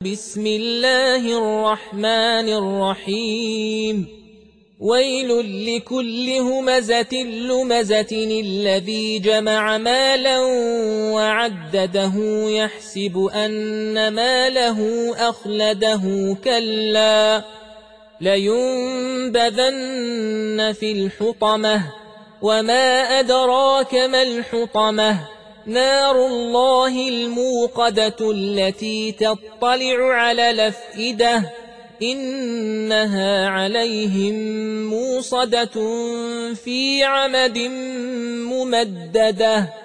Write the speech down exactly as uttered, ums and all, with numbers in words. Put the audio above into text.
بسم الله الرحمن الرحيم ويل لكل همزة لمزة الذي جمع مالا وعدده يحسب أن ماله أخلده كلا لينبذن في الحطمة وما أدراك ما الحطمة نار الله الموقدة التي تطلع على الأفئدة إنها عليهم موصدة في عمد ممددة.